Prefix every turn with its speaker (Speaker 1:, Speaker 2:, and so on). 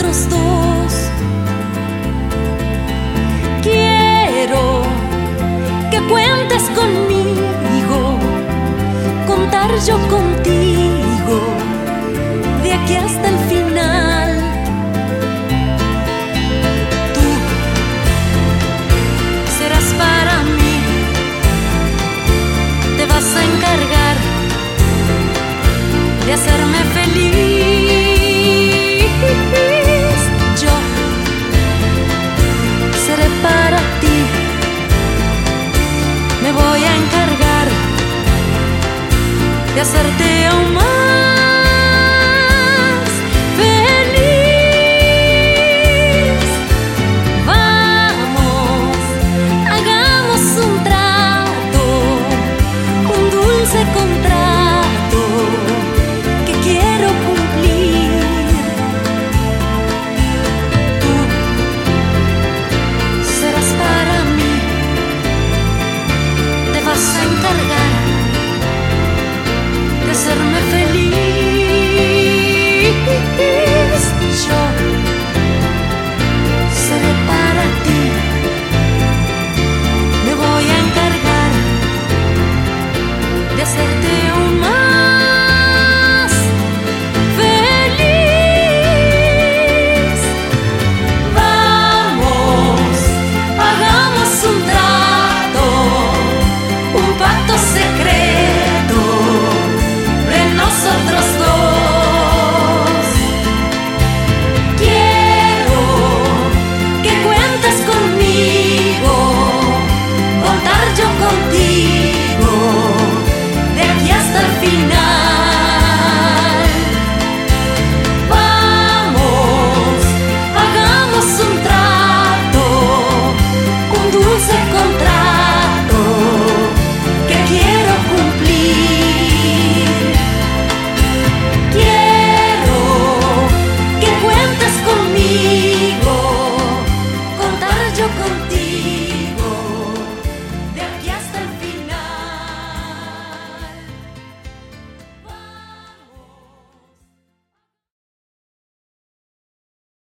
Speaker 1: nosotros dos. Quiero que cuentes conmigo, contar yo contigo de aquí hasta el final. Tú serás para mí, te vas a encargar de hacerme feliz. Yo seré para ti, me voy a encargar de hacerte aún más feliz. Vamos, hagamos un trato, un dulce contrato que quiero cumplir. Tú serás para mí, te vas a encargar de hacerme feliz. Yo seré para ti, me voy a encargar de hacerte aún más feliz. Vamos, hagamos un trato, un pacto secreto de nosotros dos. Quiero que cuentes conmigo, contar yo contigo de aquí hasta el final. Vamos, hagamos un trato, un dulce contrato que quiero cumplir. Quiero que cuentes conmigo, contar yo contigo.